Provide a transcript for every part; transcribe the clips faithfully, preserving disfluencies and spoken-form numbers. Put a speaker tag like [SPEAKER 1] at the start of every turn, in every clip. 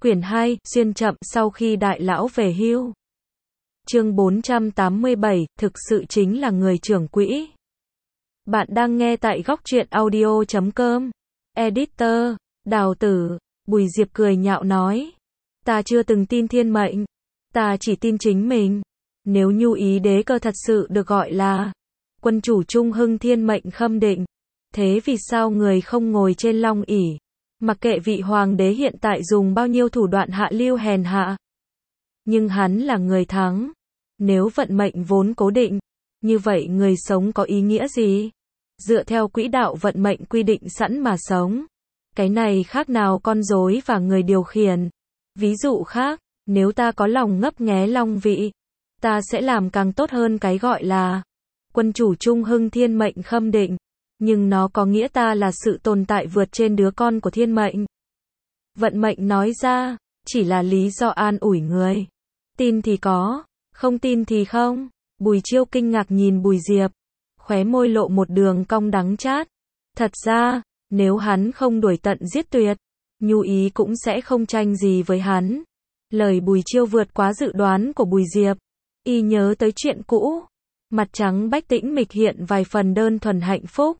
[SPEAKER 1] Quyển hai, xuyên chậm sau khi đại lão về hưu. Chương bốn trăm tám mươi bảy, thực sự chính là người trưởng quỹ. Bạn đang nghe tại góc truyện audio chấm com. Editor, Đào Tử. Bùi Diệp cười nhạo nói. Ta chưa từng tin thiên mệnh. Ta chỉ tin chính mình. Nếu Nhu Ý đế cơ thật sự được gọi là quân chủ trung hưng thiên mệnh khâm định, thế vì sao người không ngồi trên long ỷ, mặc kệ vị hoàng đế hiện tại dùng bao nhiêu thủ đoạn hạ lưu hèn hạ? Nhưng hắn là người thắng. Nếu vận mệnh vốn cố định, như vậy người sống có ý nghĩa gì? Dựa theo quỹ đạo vận mệnh quy định sẵn mà sống. Cái này khác nào con rối và người điều khiển. Ví dụ khác, nếu ta có lòng ngấp nghé long vị, ta sẽ làm càng tốt hơn cái gọi là quân chủ trung hưng thiên mệnh khâm định. Nhưng nó có nghĩa ta là sự tồn tại vượt trên đứa con của thiên mệnh. Vận mệnh nói ra, chỉ là lý do an ủi người. Tin thì có, không tin thì không. Bùi Chiêu kinh ngạc nhìn Bùi Diệp, khóe môi lộ một đường cong đắng chát. Thật ra, nếu hắn không đuổi tận giết tuyệt, Nhu Ý cũng sẽ không tranh gì với hắn. Lời Bùi Chiêu vượt quá dự đoán của Bùi Diệp. Y nhớ tới chuyện cũ. Mặt trắng bách tĩnh mịch hiện vài phần đơn thuần hạnh phúc.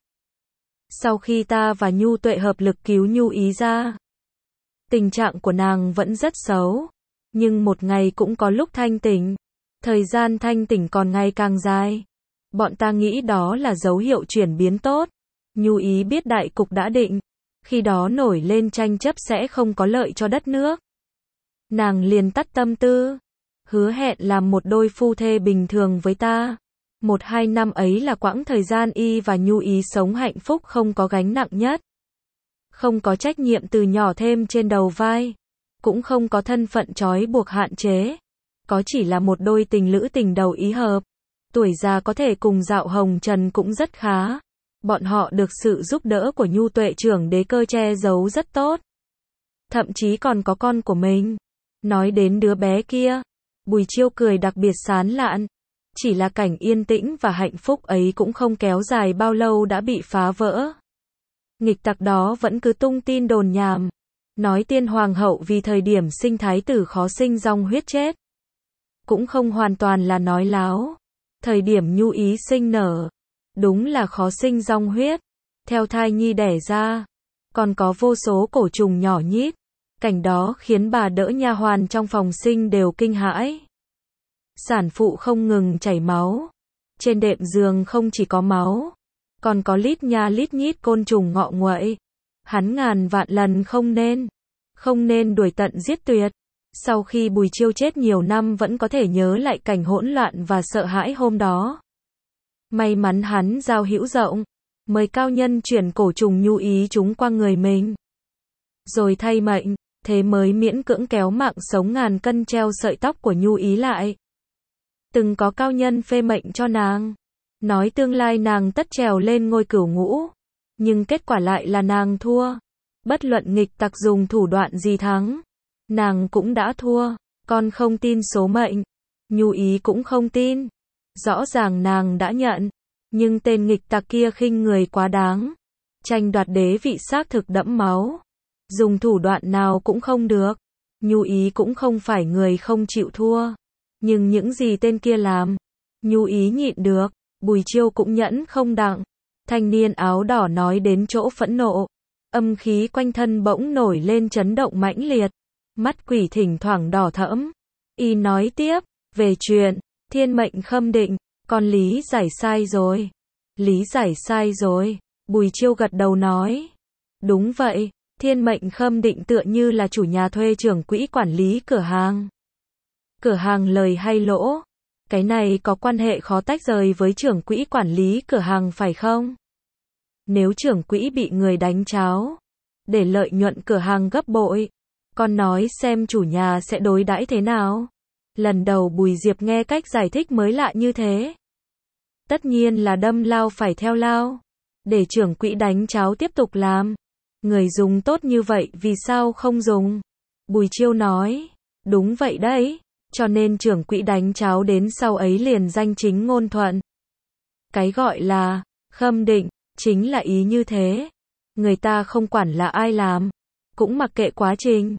[SPEAKER 1] Sau khi ta và Nhu Tuệ hợp lực cứu Nhu Ý ra, tình trạng của nàng vẫn rất xấu. Nhưng một ngày cũng có lúc thanh tỉnh. Thời gian thanh tỉnh còn ngày càng dài. Bọn ta nghĩ đó là dấu hiệu chuyển biến tốt. Nhu Ý biết đại cục đã định. Khi đó nổi lên tranh chấp sẽ không có lợi cho đất nước. Nàng liền tắt tâm tư. Hứa hẹn làm một đôi phu thê bình thường với ta. Một hai năm ấy là quãng thời gian y và Nhu Ý sống hạnh phúc không có gánh nặng nhất. Không có trách nhiệm từ nhỏ thêm trên đầu vai. Cũng không có thân phận trói buộc hạn chế. Có chỉ là một đôi tình lữ tình đầu ý hợp. Tuổi già có thể cùng dạo hồng trần cũng rất khá. Bọn họ được sự giúp đỡ của Nhu Tuệ trưởng đế cơ che giấu rất tốt. Thậm chí còn có con của mình. Nói đến đứa bé kia, Bùi Chiêu cười đặc biệt sán lạn. Chỉ là cảnh yên tĩnh và hạnh phúc ấy cũng không kéo dài bao lâu đã bị phá vỡ. Nghịch tặc đó vẫn cứ tung tin đồn nhảm. Nói tiên hoàng hậu vì thời điểm sinh thái tử khó sinh dòng huyết chết. Cũng không hoàn toàn là nói láo. Thời điểm Nhu Ý sinh nở, đúng là khó sinh dòng huyết. Theo thai nhi đẻ ra, còn có vô số cổ trùng nhỏ nhít. Cảnh đó khiến bà đỡ nha hoàn trong phòng sinh đều kinh hãi. Sản phụ không ngừng chảy máu. Trên đệm giường không chỉ có máu, còn có lít nha lít nhít côn trùng ngọ nguậy. Hắn ngàn vạn lần không nên, không nên đuổi tận giết tuyệt. Sau khi Bùi Chiêu chết nhiều năm vẫn có thể nhớ lại cảnh hỗn loạn và sợ hãi hôm đó. May mắn hắn giao hữu rộng, mời cao nhân chuyển cổ trùng Nhu Ý chúng qua người mình. Rồi thay mệnh, thế mới miễn cưỡng kéo mạng sống ngàn cân treo sợi tóc của Nhu Ý lại. Từng có cao nhân phê mệnh cho nàng, nói tương lai nàng tất trèo lên ngôi cửu ngũ. Nhưng kết quả lại là nàng thua. Bất luận nghịch tặc dùng thủ đoạn gì thắng, nàng cũng đã thua. Con không tin số mệnh, Nhu Ý cũng không tin. Rõ ràng nàng đã nhận, nhưng tên nghịch tặc kia khinh người quá đáng. Tranh đoạt đế vị xác thực đẫm máu. Dùng thủ đoạn nào cũng không được. Nhu Ý cũng không phải người không chịu thua. Nhưng những gì tên kia làm, Nhu Ý nhịn được. Bùi Chiêu cũng nhẫn không đặng. Thanh niên áo đỏ nói đến chỗ phẫn nộ. Âm khí quanh thân bỗng nổi lên chấn động mãnh liệt. Mắt quỷ thỉnh thoảng đỏ thẫm. Y nói tiếp, về chuyện thiên mệnh khâm định, con lý giải sai rồi. Lý giải sai rồi. Bùi Chiêu gật đầu nói. Đúng vậy, thiên mệnh khâm định tựa như là chủ nhà thuê trưởng quỹ quản lý cửa hàng. Cửa hàng lời hay lỗ, cái này có quan hệ khó tách rời với trưởng quỹ quản lý cửa hàng phải không? Nếu trưởng quỹ bị người đánh cháo, để lợi nhuận cửa hàng gấp bội, con nói xem chủ nhà sẽ đối đãi thế nào? Lần đầu Bùi Diệp nghe cách giải thích mới lạ như thế. Tất nhiên là đâm lao phải theo lao. Để trưởng quỹ đánh cháo tiếp tục làm. Người dùng tốt như vậy vì sao không dùng? Bùi Chiêu nói. Đúng vậy đấy. Cho nên trưởng quỹ đánh cháo đến sau ấy liền danh chính ngôn thuận. Cái gọi là khâm định, chính là ý như thế. Người ta không quản là ai làm, cũng mặc kệ quá trình.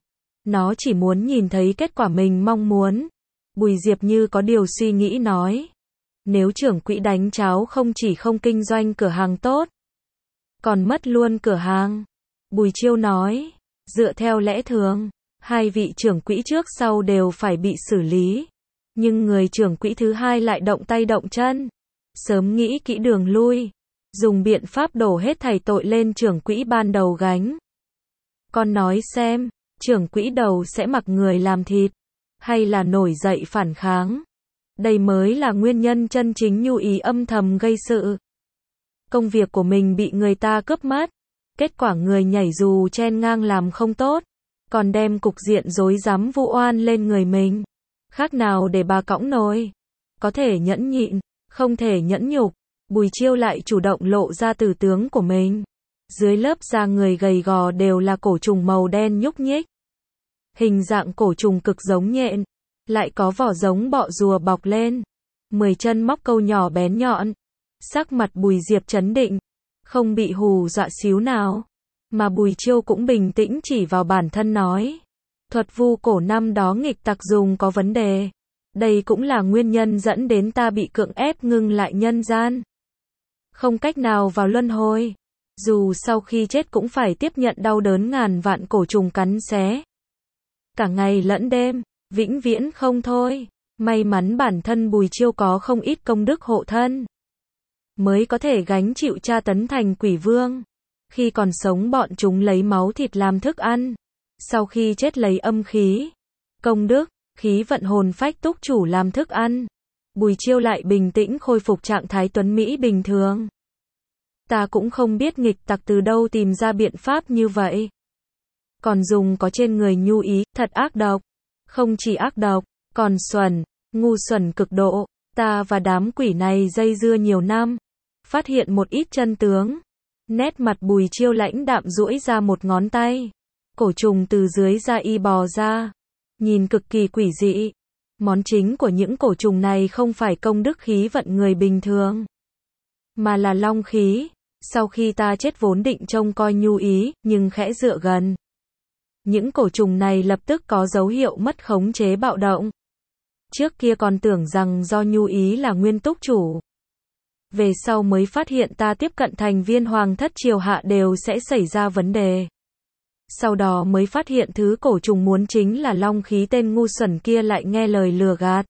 [SPEAKER 1] Nó chỉ muốn nhìn thấy kết quả mình mong muốn. Bùi Diệp như có điều suy nghĩ nói. Nếu trưởng quỹ đánh cháo không chỉ không kinh doanh cửa hàng tốt, còn mất luôn cửa hàng. Bùi Chiêu nói. Dựa theo lẽ thường, hai vị trưởng quỹ trước sau đều phải bị xử lý. Nhưng người trưởng quỹ thứ hai lại động tay động chân. Sớm nghĩ kỹ đường lui. Dùng biện pháp đổ hết thảy tội lên trưởng quỹ ban đầu gánh. Con nói xem, trưởng quỹ đầu sẽ mặc người làm thịt, hay là nổi dậy phản kháng? Đây mới là nguyên nhân chân chính Nhu Ý âm thầm gây sự. Công việc của mình bị người ta cướp mất. Kết quả người nhảy dù chen ngang làm không tốt, còn đem cục diện rối rắm vu oan lên người mình. Khác nào để bà cõng nồi. Có thể nhẫn nhịn, không thể nhẫn nhục. Bùi Chiêu lại chủ động lộ ra tử tướng của mình. Dưới lớp da người gầy gò đều là cổ trùng màu đen nhúc nhích. Hình dạng cổ trùng cực giống nhện, lại có vỏ giống bọ rùa bọc lên. Mười chân móc câu nhỏ bén nhọn. Sắc mặt Bùi Diệp trấn định, không bị hù dọa xíu nào. Mà Bùi Chiêu cũng bình tĩnh chỉ vào bản thân nói. Thuật vu cổ năm đó nghịch tặc dùng có vấn đề. Đây cũng là nguyên nhân dẫn đến ta bị cưỡng ép ngưng lại nhân gian. Không cách nào vào luân hồi. Dù sau khi chết cũng phải tiếp nhận đau đớn ngàn vạn cổ trùng cắn xé. Cả ngày lẫn đêm, vĩnh viễn không thôi. May mắn bản thân Bùi Chiêu có không ít công đức hộ thân, mới có thể gánh chịu tra tấn thành quỷ vương. Khi còn sống bọn chúng lấy máu thịt làm thức ăn. Sau khi chết lấy âm khí, công đức, khí vận hồn phách túc chủ làm thức ăn. Bùi Chiêu lại bình tĩnh khôi phục trạng thái tuấn Mỹ bình thường. Ta cũng không biết nghịch tặc từ đâu tìm ra biện pháp như vậy. Còn dùng có trên người Nhu Ý, thật ác độc. Không chỉ ác độc, còn xuẩn, ngu xuẩn cực độ. Ta và đám quỷ này dây dưa nhiều năm. Phát hiện một ít chân tướng. Nét mặt Bùi Chiêu lãnh đạm duỗi ra một ngón tay. Cổ trùng từ dưới da y bò ra. Nhìn cực kỳ quỷ dị. Món chính của những cổ trùng này không phải công đức khí vận người bình thường, mà là long khí. Sau khi ta chết vốn định trông coi Nhu Ý, nhưng khẽ dựa gần. Những cổ trùng này lập tức có dấu hiệu mất khống chế bạo động. Trước kia còn tưởng rằng do Nhu Ý là nguyên túc chủ. Về sau mới phát hiện ta tiếp cận thành viên hoàng thất triều hạ đều sẽ xảy ra vấn đề. Sau đó mới phát hiện thứ cổ trùng muốn chính là long khí, tên ngu xuẩn kia lại nghe lời lừa gạt.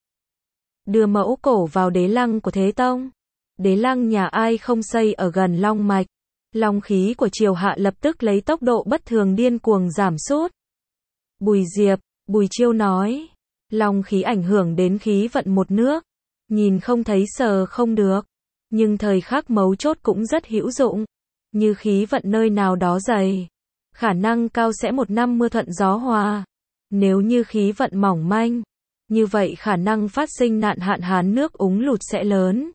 [SPEAKER 1] Đưa mẫu cổ vào đế lăng của Thế Tông. Đế lăng nhà ai không xây ở gần long mạch. Long khí của triều hạ lập tức lấy tốc độ bất thường điên cuồng giảm sút. Bùi Diệp, Bùi Chiêu nói. Long khí ảnh hưởng đến khí vận một nước. Nhìn không thấy sờ không được. Nhưng thời khắc mấu chốt cũng rất hữu dụng. Như khí vận nơi nào đó dày, khả năng cao sẽ một năm mưa thuận gió hòa. Nếu như khí vận mỏng manh, như vậy khả năng phát sinh nạn hạn hán nước úng lụt sẽ lớn.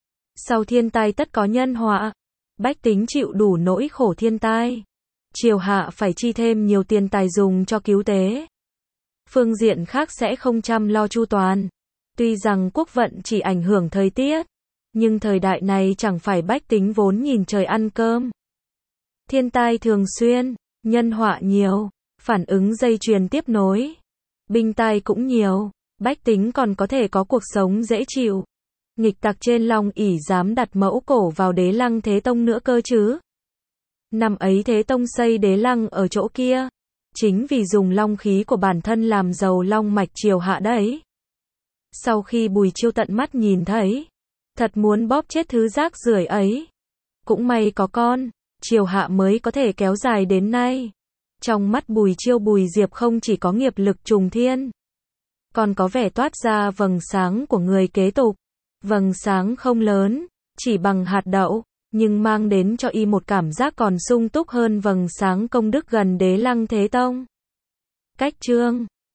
[SPEAKER 1] Sau thiên tai tất có nhân họa. Bách tính chịu đủ nỗi khổ thiên tai. Triều hạ phải chi thêm nhiều tiền tài dùng cho cứu tế. Phương diện khác sẽ không chăm lo chu toàn. Tuy rằng quốc vận chỉ ảnh hưởng thời tiết, nhưng thời đại này chẳng phải bách tính vốn nhìn trời ăn cơm. Thiên tai thường xuyên, nhân họa nhiều, phản ứng dây chuyền tiếp nối. Binh tai cũng nhiều, bách tính còn có thể có cuộc sống dễ chịu. Nghịch tặc trên Long ỷ dám đặt mẫu cổ vào đế lăng Thế Tông nữa cơ chứ. Năm ấy Thế Tông xây đế lăng ở chỗ kia, chính vì dùng long khí của bản thân làm giàu long mạch triều hạ đấy. Sau khi Bùi Chiêu tận mắt nhìn thấy, thật muốn bóp chết thứ rác rưởi ấy. Cũng may có con, triều hạ mới có thể kéo dài đến nay. Trong mắt Bùi Chiêu, Bùi Diệp không chỉ có nghiệp lực trùng thiên, còn có vẻ toát ra vầng sáng của người kế tục. Vầng sáng không lớn, chỉ bằng hạt đậu, nhưng mang đến cho y một cảm giác còn sung túc hơn vầng sáng công đức gần đế lăng Thế Tông. Cách chương